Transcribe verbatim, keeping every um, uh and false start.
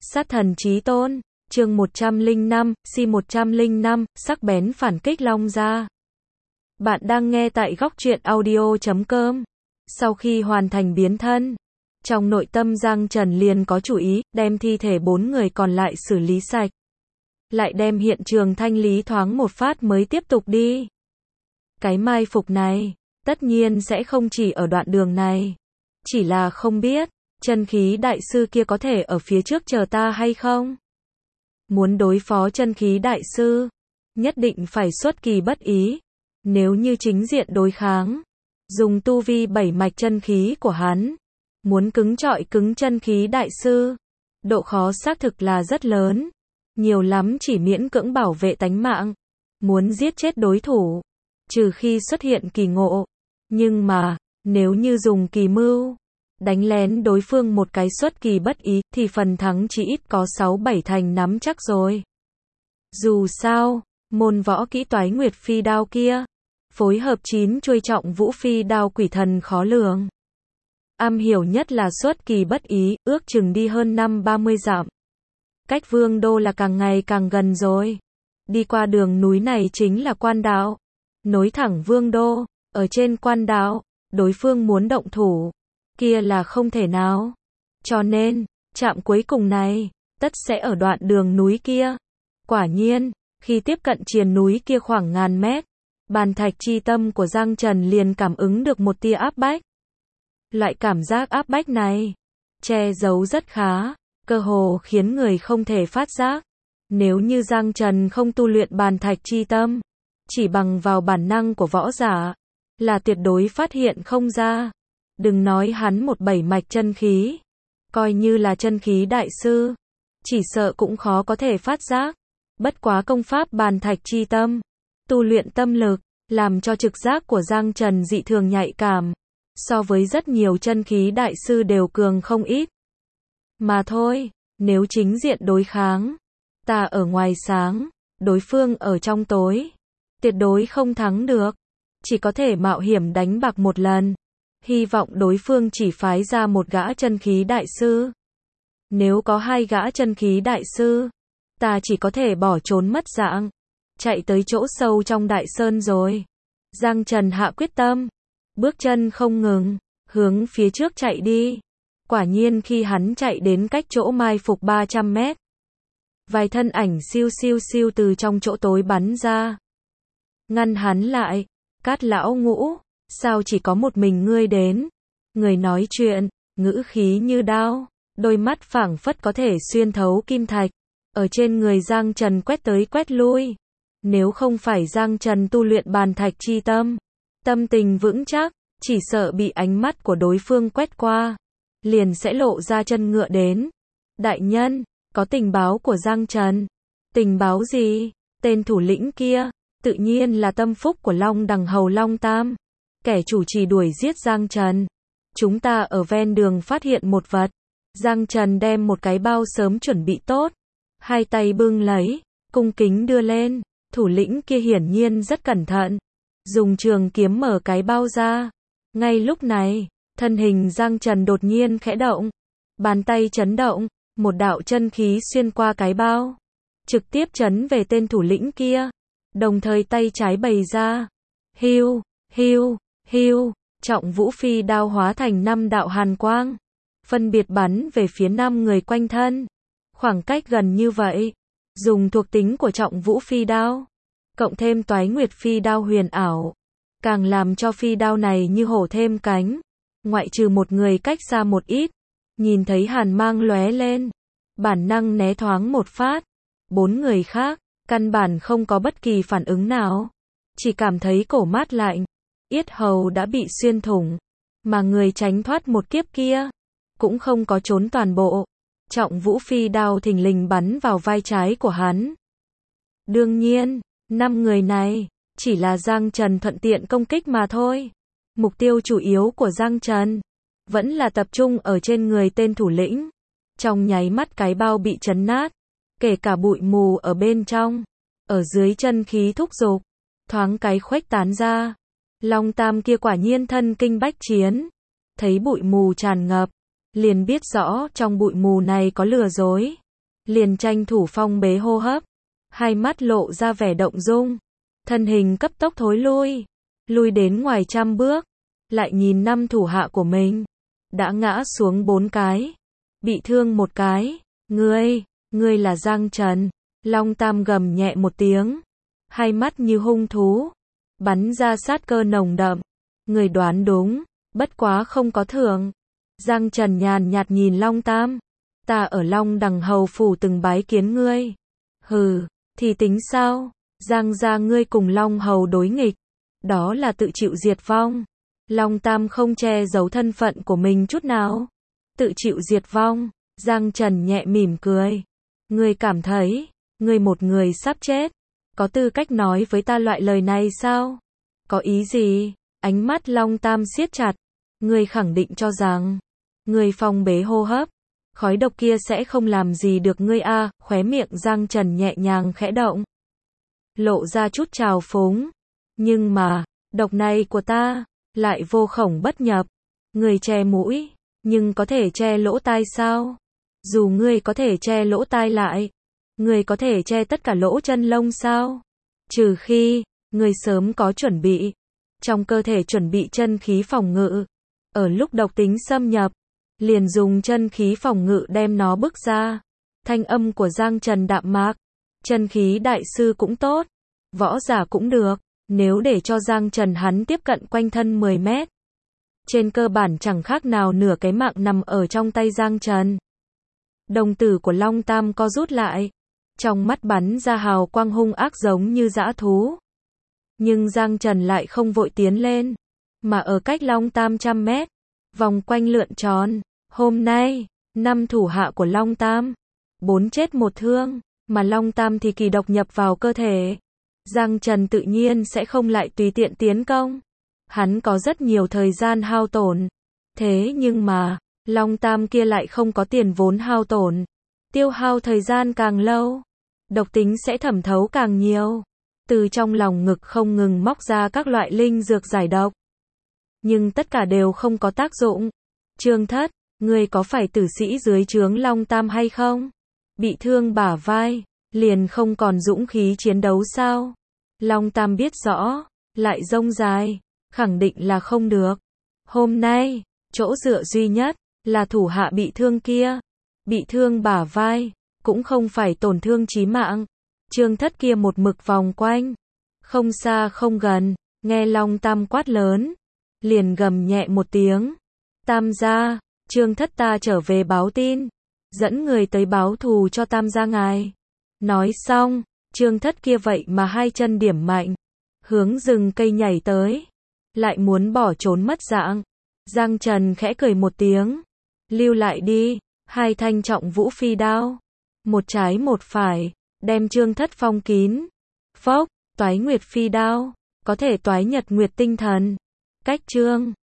Sát thần chí tôn, chương một trăm lẻ năm, si một trăm lẻ năm, sắc bén phản kích Long Gia. Bạn đang nghe tại góc truyện audio chấm com. Sau khi hoàn thành biến thân, trong nội tâm Giang Trần liền có chủ ý, đem thi thể bốn người còn lại xử lý sạch. Lại đem hiện trường thanh lý thoáng một phát mới tiếp tục đi. Cái mai phục này, tất nhiên sẽ không chỉ ở đoạn đường này. Chỉ là không biết, chân khí đại sư kia có thể ở phía trước chờ ta hay không? Muốn đối phó chân khí đại sư, nhất định phải xuất kỳ bất ý. Nếu như chính diện đối kháng, dùng tu vi bảy mạch chân khí của hắn, muốn cứng trọi cứng chân khí đại sư, độ khó xác thực là rất lớn. Nhiều lắm chỉ miễn cưỡng bảo vệ tánh mạng. Muốn giết chết đối thủ, trừ khi xuất hiện kỳ ngộ. Nhưng mà, nếu như dùng kỳ mưu, đánh lén đối phương một cái xuất kỳ bất ý, thì phần thắng chỉ ít có sáu bảy thành nắm chắc rồi. Dù sao, môn võ kỹ Toái Nguyệt Phi Đao kia, phối hợp chín chuôi Trọng Vũ Phi Đao quỷ thần khó lường. Am hiểu nhất là xuất kỳ bất ý, ước chừng đi hơn năm ba mươi dặm. Cách Vương Đô là càng ngày càng gần rồi. Đi qua đường núi này chính là Quan Đạo, nối thẳng Vương Đô. Ở trên Quan Đạo, đối phương muốn động thủ, kia là không thể nào. Cho nên, trạm cuối cùng này, tất sẽ ở đoạn đường núi kia. Quả nhiên, khi tiếp cận triền núi kia khoảng ngàn mét, bàn thạch chi tâm của Giang Trần liền cảm ứng được một tia áp bách. Loại cảm giác áp bách này, che giấu rất khá, cơ hồ khiến người không thể phát giác. Nếu như Giang Trần không tu luyện bàn thạch chi tâm, chỉ bằng vào bản năng của võ giả, là tuyệt đối phát hiện không ra. Đừng nói hắn một bảy mạch chân khí, coi như là chân khí đại sư, chỉ sợ cũng khó có thể phát giác. Bất quá công pháp bàn thạch chi tâm, tu luyện tâm lực, làm cho trực giác của Giang Trần dị thường nhạy cảm, so với rất nhiều chân khí đại sư đều cường không ít. Mà thôi, nếu chính diện đối kháng, ta ở ngoài sáng, đối phương ở trong tối, tuyệt đối không thắng được. Chỉ có thể mạo hiểm đánh bạc một lần. Hy vọng đối phương chỉ phái ra một gã chân khí đại sư. Nếu có hai gã chân khí đại sư, ta chỉ có thể bỏ trốn mất dạng, chạy tới chỗ sâu trong đại sơn rồi. Giang Trần hạ quyết tâm, bước chân không ngừng, hướng phía trước chạy đi. Quả nhiên khi hắn chạy đến cách chỗ mai phục ba trăm mét, vài thân ảnh siêu siêu siêu từ trong chỗ tối bắn ra, ngăn hắn lại. Cát lão Ngũ, sao chỉ có một mình ngươi đến? Người nói chuyện, ngữ khí như đao, đôi mắt phảng phất có thể xuyên thấu kim thạch, ở trên người Giang Trần quét tới quét lui. Nếu không phải Giang Trần tu luyện bàn thạch chi tâm, tâm tình vững chắc, chỉ sợ bị ánh mắt của đối phương quét qua, liền sẽ lộ ra chân ngựa đến. Đại nhân, có tình báo của Giang Trần. Tình báo gì? Tên thủ lĩnh kia, tự nhiên là tâm phúc của Long Đằng Hầu Long Tam. Kẻ chủ trì đuổi giết Giang Trần. Chúng ta ở ven đường phát hiện một vật. Giang Trần đem một cái bao sớm chuẩn bị tốt, hai tay bưng lấy, cung kính đưa lên. Thủ lĩnh kia hiển nhiên rất cẩn thận, dùng trường kiếm mở cái bao ra. Ngay lúc này, thân hình Giang Trần đột nhiên khẽ động, bàn tay chấn động, một đạo chân khí xuyên qua cái bao, trực tiếp chấn về tên thủ lĩnh kia. Đồng thời tay trái bày ra, hiu, hiu, hiu, Trọng Vũ Phi Đao hóa thành năm đạo hàn quang, phân biệt bắn về phía năm người quanh thân. Khoảng cách gần như vậy, dùng thuộc tính của Trọng Vũ Phi Đao, cộng thêm Toái Nguyệt Phi Đao huyền ảo, càng làm cho phi đao này như hổ thêm cánh. Ngoại trừ một người cách xa một ít, nhìn thấy hàn mang lóe lên, bản năng né thoáng một phát. Bốn người khác, căn bản không có bất kỳ phản ứng nào, chỉ cảm thấy cổ mát lạnh, yết hầu đã bị xuyên thủng, mà người tránh thoát một kiếp kia, cũng không có trốn toàn bộ. Trọng Vũ Phi Đao thình lình bắn vào vai trái của hắn. Đương nhiên, năm người này, chỉ là Giang Trần thuận tiện công kích mà thôi. Mục tiêu chủ yếu của Giang Trần, vẫn là tập trung ở trên người tên thủ lĩnh. Trong nháy mắt cái bao bị chấn nát, kể cả bụi mù ở bên trong, ở dưới chân khí thúc giục, thoáng cái khuếch tán ra. Long Tam kia quả nhiên thân kinh bách chiến, thấy bụi mù tràn ngập, liền biết rõ trong bụi mù này có lừa dối. liền tranh thủ phong bế hô hấp, hai mắt lộ ra vẻ động dung, thân hình cấp tốc thối lui, lui đến ngoài trăm bước, lại nhìn năm thủ hạ của mình, đã ngã xuống bốn cái, bị thương một cái, ngươi, ngươi là Giang Trần, Long Tam gầm nhẹ một tiếng, hai mắt như hung thú, bắn ra sát cơ nồng đậm, người đoán đúng, bất quá không có thưởng. Giang Trần nhàn nhạt nhìn Long Tam, ta ở Long Đằng Hầu phủ từng bái kiến ngươi. Hừ, thì tính sao? Giang gia ngươi cùng Long Hầu đối nghịch, đó là tự chịu diệt vong. Long Tam không che giấu thân phận của mình chút nào. Tự chịu diệt vong, Giang Trần nhẹ mỉm cười. Ngươi cảm thấy, ngươi một người sắp chết, có tư cách nói với ta loại lời này sao? Có ý gì? Ánh mắt Long Tam siết chặt. Ngươi khẳng định cho rằng, ngươi phong bế hô hấp, khói độc kia sẽ không làm gì được ngươi a? À, khóe miệng Giang Trần nhẹ nhàng khẽ động, lộ ra chút trào phúng. Nhưng mà, độc này của ta, lại vô khổng bất nhập. Ngươi che mũi, nhưng có thể che lỗ tai sao? Dù ngươi có thể che lỗ tai lại, ngươi có thể che tất cả lỗ chân lông sao? Trừ khi, ngươi sớm có chuẩn bị, trong cơ thể chuẩn bị chân khí phòng ngự, ở lúc độc tính xâm nhập, liền dùng chân khí phòng ngự đem nó bức ra. Thanh âm của Giang Trần đạm mạc, chân khí đại sư cũng tốt, võ giả cũng được, nếu để cho Giang Trần hắn tiếp cận quanh thân mười mét, trên cơ bản chẳng khác nào nửa cái mạng nằm ở trong tay Giang Trần. Đồng tử của Long Tam co rút lại, trong mắt bắn ra hào quang hung ác giống như dã thú. Nhưng Giang Trần lại không vội tiến lên, mà ở cách Long Tam trăm mét, vòng quanh lượn tròn. Hôm nay, năm thủ hạ của Long Tam, bốn chết một thương, mà Long Tam thì kỳ độc nhập vào cơ thể. Giang Trần tự nhiên sẽ không lại tùy tiện tiến công. Hắn có rất nhiều thời gian hao tổn. Thế nhưng mà, Long Tam kia lại không có tiền vốn hao tổn. Tiêu hao thời gian càng lâu, độc tính sẽ thẩm thấu càng nhiều. Từ trong lòng ngực không ngừng móc ra các loại linh dược giải độc. Nhưng tất cả đều không có tác dụng. Trương Thất, ngươi có phải tử sĩ dưới trướng Long Tam hay không? Bị thương bả vai, liền không còn dũng khí chiến đấu sao? Long Tam biết rõ, lại rông dài, khẳng định là không được. Hôm nay, chỗ dựa duy nhất, là thủ hạ bị thương kia. Bị thương bả vai, cũng không phải tổn thương chí mạng. Trương Thất kia một mực vòng quanh, không xa không gần, nghe Long Tam quát lớn, liền gầm nhẹ một tiếng. Tam gia, Trương Thất ta trở về báo tin, dẫn người tới báo thù cho Tam gia ngài. Nói xong, Trương Thất kia vậy mà hai chân điểm mạnh, hướng rừng cây nhảy tới, lại muốn bỏ trốn mất dạng. Giang Trần khẽ cười một tiếng, lưu lại đi, hai thanh trọng vũ phi đao, một trái một phải, đem Trương Thất phong kín. Phốc, toái nguyệt phi đao, có thể toái nhật nguyệt tinh thần. Cách chương